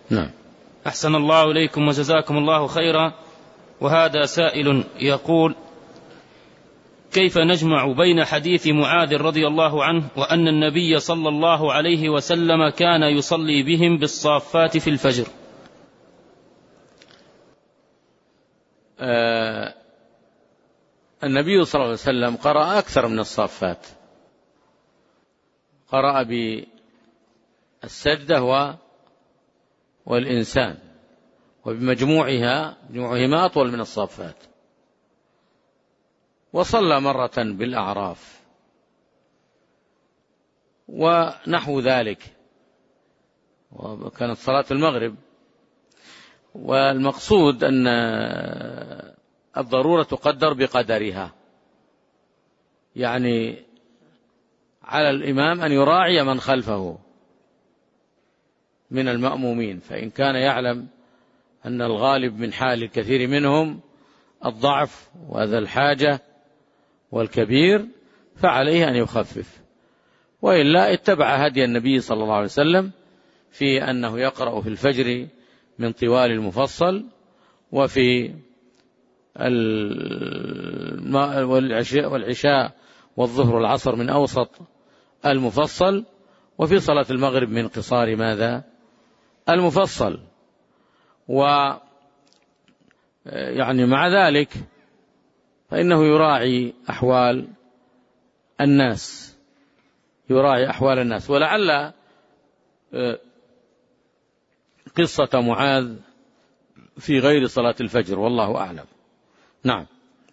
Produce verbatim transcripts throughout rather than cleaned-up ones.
نعم. أحسن الله إليكم وجزاكم الله خيرا. وهذا سائل يقول: كيف نجمع بين حديث معاذ رضي الله عنه وأن النبي صلى الله عليه وسلم كان يصلي بهم بالصافات في الفجر؟ آه النبي صلى الله عليه وسلم قرأ أكثر من الصافات، قرأ بالسجدة والإنسان، وبمجموعها مجموعهما أطول من الصافات، وصلى مرة بالأعراف ونحو ذلك، وكانت صلاة المغرب. والمقصود أن الضرورة تقدر بقدرها، يعني على الإمام أن يراعي من خلفه من المأمومين، فإن كان يعلم أن الغالب من حال الكثير منهم الضعف وهذا الحاجة والكبير فعليه أن يخفف، وإلا اتبع هدي النبي صلى الله عليه وسلم في أنه يقرأ في الفجر من طوال المفصل، وفي والعشاء والظهر والعصر من أوسط المفصل، وفي صلاة المغرب من قصار ماذا المفصل. و يعني مع ذلك فإنه يراعي أحوال الناس، يراعي أحوال الناس. ولعل قصة معاذ في غير صلاة الفجر، والله أعلم. نعم.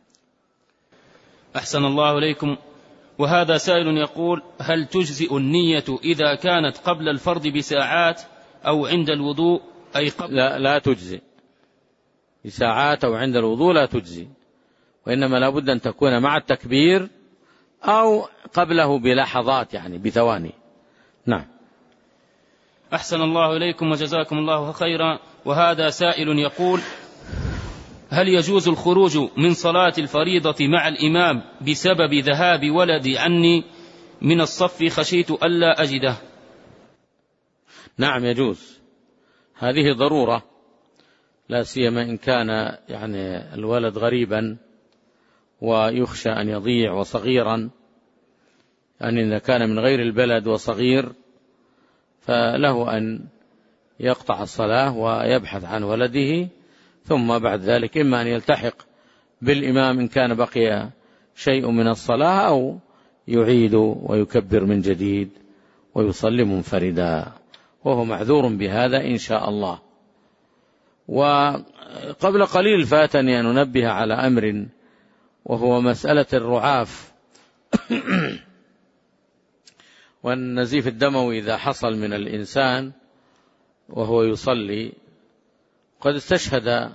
أحسن الله إليكم. وهذا سائل يقول: هل تجزئ النية إذا كانت قبل الفرض بساعات أو عند الوضوء؟ أي قبل لا, لا تجزئ بساعات أو عند الوضوء، لا تجزئ، وإنما لا بد أن تكون مع التكبير أو قبله بلحظات، يعني بثواني. نعم. أحسن الله إليكم وجزاكم الله خيرا. وهذا سائل يقول: هل يجوز الخروج من صلاة الفريضة مع الإمام بسبب ذهاب ولدي عني من الصف خشيت ألا أجده؟ نعم يجوز، هذه ضرورة، لا سيما إن كان يعني الولد غريبا ويخشى أن يضيع وصغيرا، يعني إذا كان من غير البلد وصغير فله أن يقطع الصلاة ويبحث عن ولده، ثم بعد ذلك إما أن يلتحق بالإمام إن كان بقي شيء من الصلاة، أو يعيد ويكبر من جديد ويصلي منفردا، وهو معذور بهذا إن شاء الله. وقبل قليل فاتني أن أنبه على أمر، وهو مسألة الرعاف والنزيف الدموي إذا حصل من الإنسان وهو يصلي. قد استشهد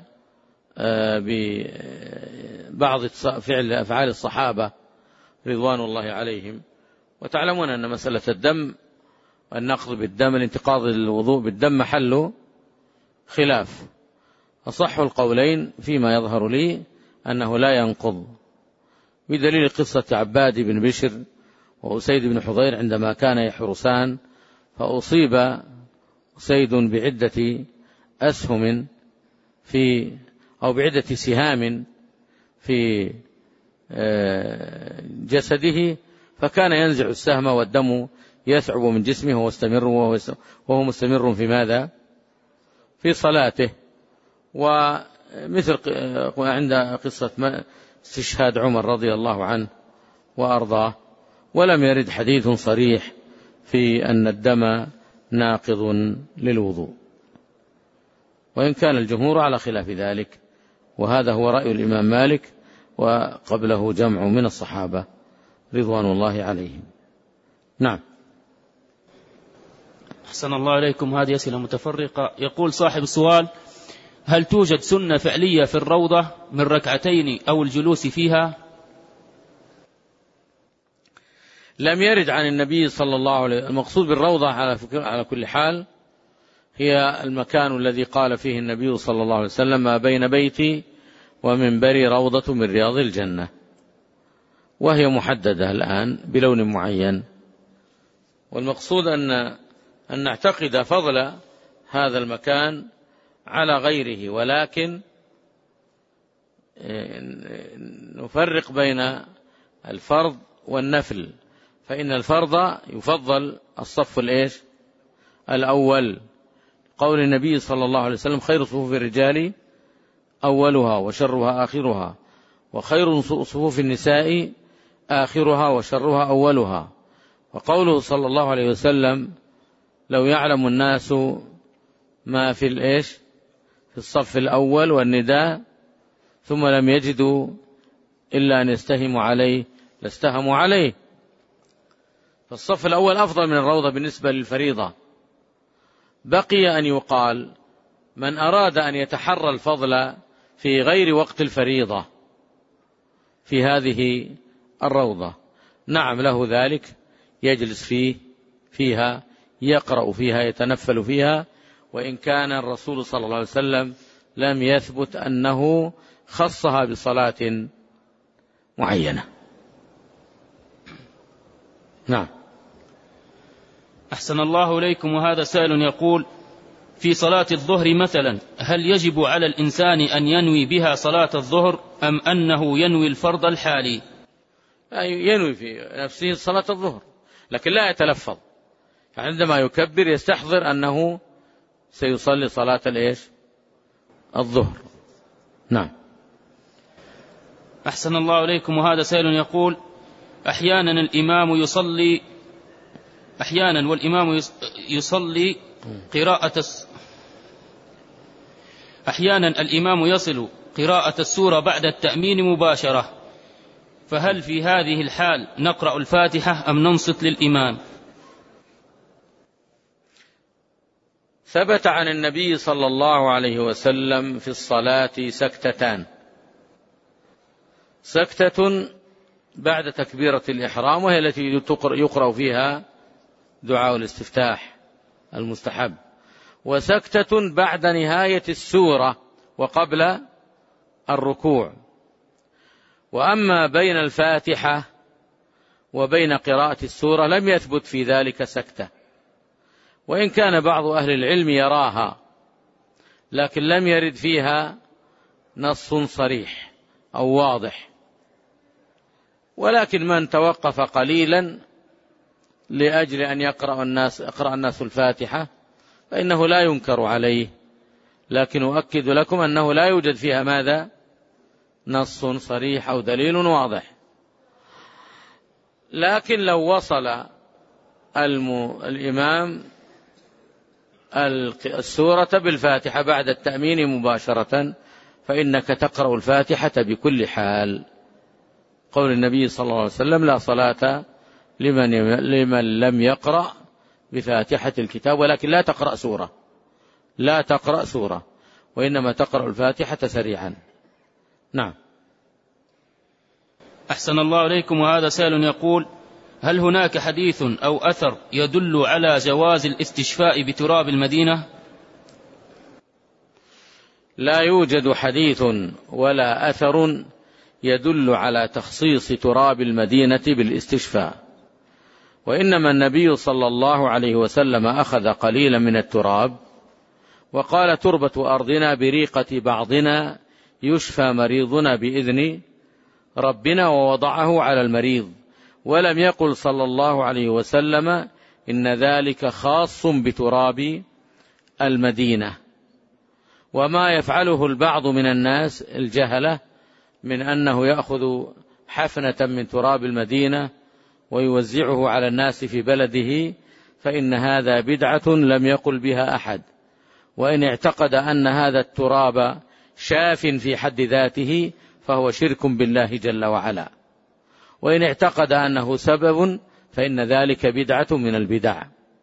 ببعض فعل أفعال الصحابة رضوان الله عليهم، وتعلمون أن مسألة الدم، النقض بالدم، الانتقاض الوضوء بالدم محله خلاف. أصح القولين فيما يظهر لي أنه لا ينقض، بدليل قصة عباد بن بشر وأسيد بن حضير عندما كان يحرسان، فأصيب أسيد بعدة أسهم في أو بعدة سهام في جسده، فكان ينزع السهم والدم يثعب من جسمه وهو مستمر وهو مستمر في ماذا؟ في صلاته. ومثل عند قصة استشهاد عمر رضي الله عنه وأرضاه، ولم يرد حديث صريح في أن الدم ناقض للوضوء، وإن كان الجمهور على خلاف ذلك، وهذا هو رأي الإمام مالك وقبله جمع من الصحابة رضوان الله عليهم. نعم. أحسن الله إليكم. هذه أسئلة متفرقة. يقول صاحب السؤال: هل توجد سنة فعلية في الروضة من ركعتين أو الجلوس فيها؟ لم يرد عن النبي صلى الله عليه وسلم. المقصود بالروضة على كل حال هي المكان الذي قال فيه النبي صلى الله عليه وسلم: ما بين بيتي ومنبري روضة من رياض الجنة، وهي محددة الآن بلون معين. والمقصود أن أن نعتقد فضل هذا المكان على غيره، ولكن نفرق بين الفرض والنفل، فإن الفرض يفضل الصف الإيش الأول، قول النبي صلى الله عليه وسلم: خير صفوف الرجال أولها وشرها آخرها، وخير صفوف النساء آخرها وشرها أولها. وقوله صلى الله عليه وسلم: لو يعلم الناس ما في الإيش في الصف الأول والنداء ثم لم يجدوا إلا أن يستهموا عليه لاستهموا عليه. فالصف الأول أفضل من الروضة بالنسبة للفريضة. بقي أن يقال: من أراد أن يتحرى الفضل في غير وقت الفريضة في هذه الروضة، نعم له ذلك، يجلس فيه فيها يقرأ فيها يتنفل فيها، وإن كان الرسول صلى الله عليه وسلم لم يثبت أنه خصها بصلاة معينة. نعم. أحسن الله إليكم. وهذا سائل يقول: في صلاة الظهر مثلا، هل يجب على الإنسان أن ينوي بها صلاة الظهر أم أنه ينوي الفرض الحالي؟ ينوي في نفسه صلاة الظهر لكن لا يتلفظ، عندما يكبر يستحضر أنه سيصلي صلاة الإيش الظهر. نعم. أحسن الله إليكم. وهذا سائل يقول: أحيانا الإمام يصلي أحيانا والإمام يصلي قراءة أحيانا الإمام يصل قراءة السورة بعد التأمين مباشرة، فهل في هذه الحال نقرأ الفاتحة أم ننصت للإمام؟ ثبت عن النبي صلى الله عليه وسلم في الصلاة سكتتان: سكتة بعد تكبيرة الإحرام وهي التي يقرأ فيها دعاء الاستفتاح المستحب، وسكتة بعد نهاية السورة وقبل الركوع. وأما بين الفاتحة وبين قراءة السورة لم يثبت في ذلك سكتة، وإن كان بعض أهل العلم يراها، لكن لم يرد فيها نص صريح أو واضح. ولكن من توقف قليلا لأجل أن يقرأ الناس يقرأ الناس الفاتحة فإنه لا ينكر عليه، لكن أؤكد لكم أنه لا يوجد فيها ماذا نص صريح أو دليل واضح. لكن لو وصل الإمام السورة بالفاتحة بعد التأمين مباشرة فإنك تقرأ الفاتحة بكل حال، قول النبي صلى الله عليه وسلم: لا صلاة لمن, لمن لم يقرأ بفاتحة الكتاب، ولكن لا تقرأ سورة لا تقرأ سورة وإنما تقرأ الفاتحة سريعا. نعم. أحسن الله إليكم. وهذا سائل يقول: هل هناك حديث أو أثر يدل على جواز الاستشفاء بتراب المدينة؟ لا يوجد حديث ولا أثر يدل على تخصيص تراب المدينة بالاستشفاء، وإنما النبي صلى الله عليه وسلم أخذ قليلا من التراب وقال: تربة أرضنا بريقة بعضنا يشفى مريضنا بإذن ربنا، ووضعه على المريض، ولم يقل صلى الله عليه وسلم إن ذلك خاص بتراب المدينة. وما يفعله البعض من الناس الجهلة من أنه يأخذ حفنة من تراب المدينة ويوزعه على الناس في بلده، فإن هذا بدعة لم يقل بها أحد. وإن اعتقد أن هذا التراب شاف في حد ذاته فهو شرك بالله جل وعلا، وإن اعتقد أنه سبب فإن ذلك بدعة من البدع.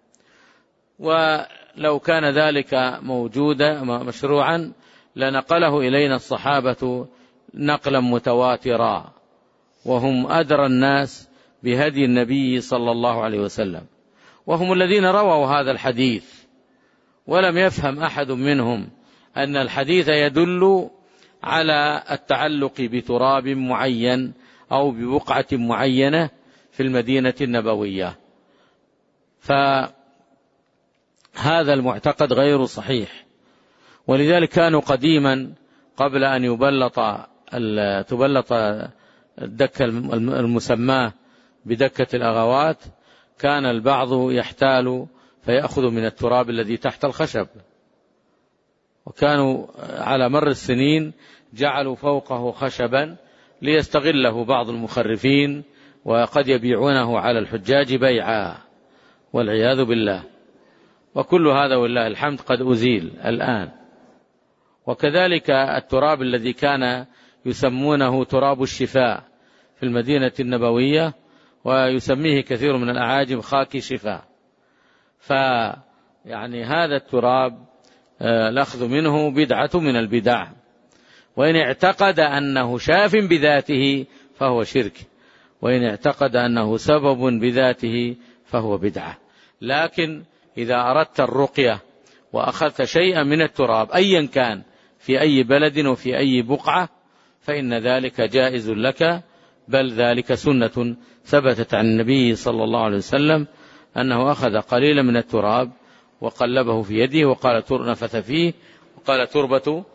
ولو كان ذلك موجودا مشروعا لنقله إلينا الصحابة نقلا متواترا، وهم أدرى الناس بهدي النبي صلى الله عليه وسلم، وهم الذين رووا هذا الحديث، ولم يفهم أحد منهم أن الحديث يدل على التعلق بتراب معين أو ببقعة معينة في المدينة النبوية. هذا المعتقد غير صحيح. ولذلك كانوا قديما قبل أن يبلط تبلط الدكة المسماة بدكة الأغوات كان البعض يحتال فيأخذ من التراب الذي تحت الخشب، وكانوا على مر السنين جعلوا فوقه خشبا ليستغله بعض المخرفين، وقد يبيعونه على الحجاج بيعا والعياذ بالله. وكل هذا والله الحمد قد أزيل الآن. وكذلك التراب الذي كان يسمونه تراب الشفاء في المدينة النبوية، ويسميه كثير من الأعاجم خاك شفاء. فيعني هذا التراب الأخذ منه بدعة من البدع، وإن اعتقد أنه شاف بذاته فهو شرك، وإن اعتقد أنه سبب بذاته فهو بدعة. لكن إذا أردت الرقية وأخذت شيئا من التراب أيا كان في أي بلد وفي أي بقعة فإن ذلك جائز لك، بل ذلك سنة ثبتت عن النبي صلى الله عليه وسلم أنه أخذ قليلا من التراب وقلبه في يده وقال نفث فيه وقال تربة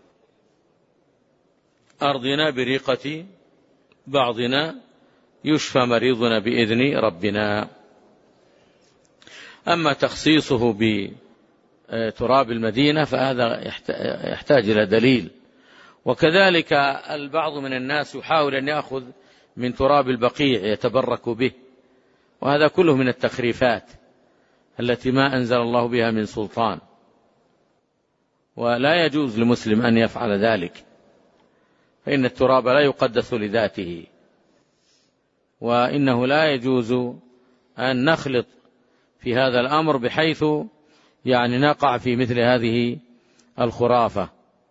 أرضنا بريقة بعضنا يشفى مريضنا بإذن ربنا. أما تخصيصه بتراب المدينة فهذا يحتاج إلى دليل. وكذلك البعض من الناس يحاول أن يأخذ من تراب البقيع يتبرك به، وهذا كله من التخريفات التي ما أنزل الله بها من سلطان، ولا يجوز لمسلم أن يفعل ذلك، فإن التراب لا يقدس لذاته، وإنه لا يجوز أن نخلط في هذا الأمر بحيث يعني نقع في مثل هذه الخرافة.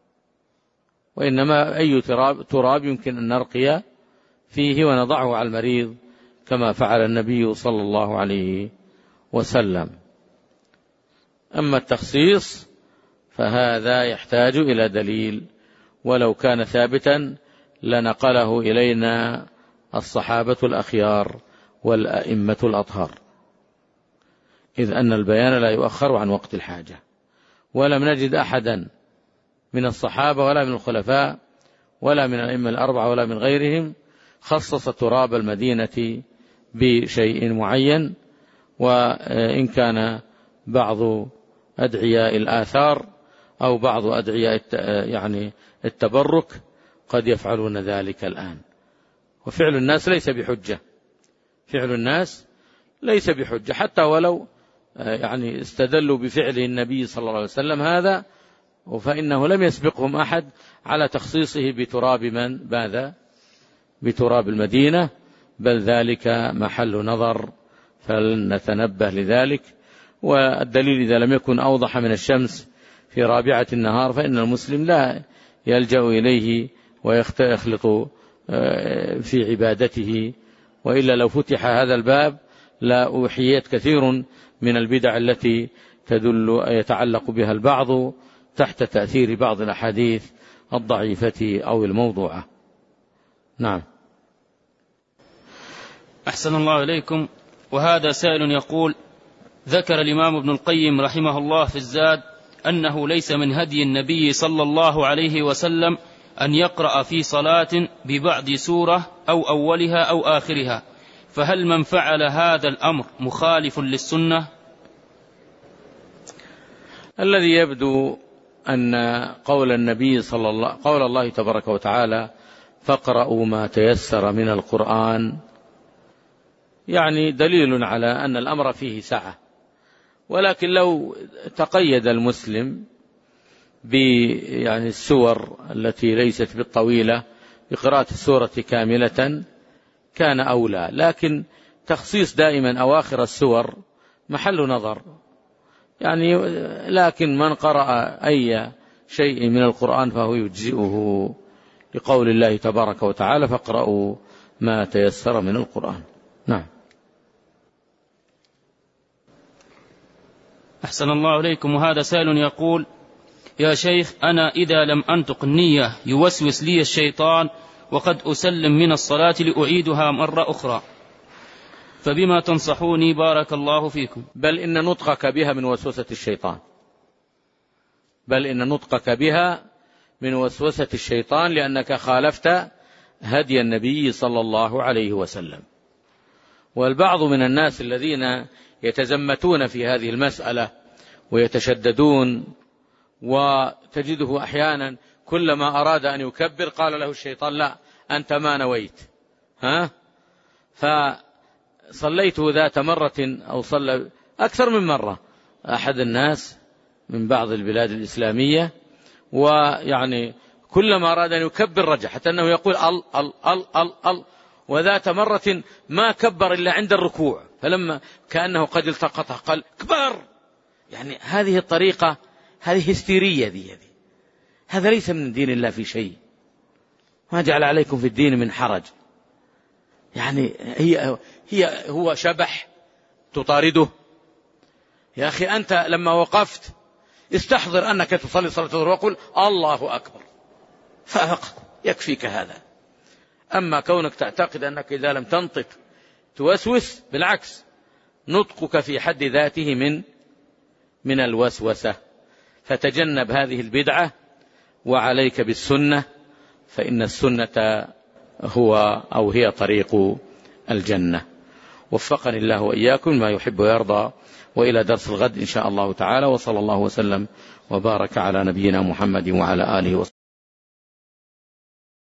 وإنما أي تراب, تراب يمكن أن نرقي فيه ونضعه على المريض كما فعل النبي صلى الله عليه وسلم. أما التخصيص فهذا يحتاج إلى دليل، ولو كان ثابتا لنقله إلينا الصحابة الأخيار والأئمة الأطهار، إذ أن البيان لا يؤخر عن وقت الحاجة. ولم نجد أحدا من الصحابة ولا من الخلفاء ولا من الأئمة الأربعة ولا من غيرهم خصص تراب المدينة بشيء معين. وإن كان بعض أدعياء الآثار أو بعض أدعياء يعني التبرك قد يفعلون ذلك الآن، وفعل الناس ليس بحجة، فعل الناس ليس بحجة حتى ولو يعني استدلوا بفعله النبي صلى الله عليه وسلم هذا، فإنه لم يسبقهم أحد على تخصيصه بتراب من ماذا بتراب المدينة، بل ذلك محل نظر فلنتنبه لذلك. والدليل إذا لم يكن أوضح من الشمس في رابعة النهار فإن المسلم لا يلجأ إليه ويخلط في عبادته، وإلا لو فتح هذا الباب لا أوحيت كثير من البدع التي تدل يتعلق بها البعض تحت تأثير بعض الأحاديث الضعيفة أو الموضوعة. نعم. أحسن الله إليكم. وهذا سائل يقول: ذكر الإمام ابن القيم رحمه الله في الزاد أنه ليس من هدي النبي صلى الله عليه وسلم أن يقرأ في صلاة ببعض سورة أو أولها أو آخرها، فهل من فعل هذا الأمر مخالف للسنة؟ الذي يبدو أن قول النبي صلى الله قول الله تبارك وتعالى فاقرأوا ما تيسر من القرآن يعني دليل على أن الأمر فيه سعة، ولكن لو تقيد المسلم يعني السور التي ليست بالطويلة بقراءة السورة كاملة كان أولى، لكن تخصيص دائما أواخر السور محل نظر يعني. لكن من قرأ أي شيء من القرآن فهو يجزئه لقول الله تبارك وتعالى فاقرأوا ما تيسر من القرآن. نعم. أحسن الله إليكم. وهذا سائل يقول: يا شيخ، أنا إذا لم أنطق النية يوسوس لي الشيطان وقد أسلم من الصلاة لأعيدها مرة أخرى. فبما تنصحوني بارك الله فيكم؟ بل إن نطقك بها من وسوسة الشيطان، بل إن نطقك بها من وسوسة الشيطان، لأنك خالفت هدي النبي صلى الله عليه وسلم. والبعض من الناس الذين يتزمتون في هذه المسألة ويتشددون، وتجده أحيانا كلما أراد أن يكبر قال له الشيطان لا أنت ما نويت، ها فصليته ذات مرة أو صلى أكثر من مرة أحد الناس من بعض البلاد الإسلامية، ويعني كلما أراد أن يكبر رجع، حتى أنه يقول ال ال ال ال ال وذات مرة ما كبر إلا عند الركوع، فلما كأنه قد التقطه قال كبر. يعني هذه الطريقة هذه هستيرية دي, دي هذا ليس من دين الله في شيء، ما جعل عليكم في الدين من حرج. يعني هي, هي هو شبح تطارده؟ يا أخي أنت لما وقفت استحضر أنك تصلي صلاة الظهر وقل الله أكبر فقط يكفيك هذا. أما كونك تعتقد أنك إذا لم تنطق توسوس، بالعكس نطقك في حد ذاته من من الوسوسة. فتجنب هذه البدعة وعليك بالسنة، فإن السنة هو أو هي طريق الجنة. وفقني الله وإياكم ما يحب ويرضى. وإلى درس الغد إن شاء الله تعالى، وصلى الله وسلم وبارك على نبينا محمد وعلى آله وصحبه.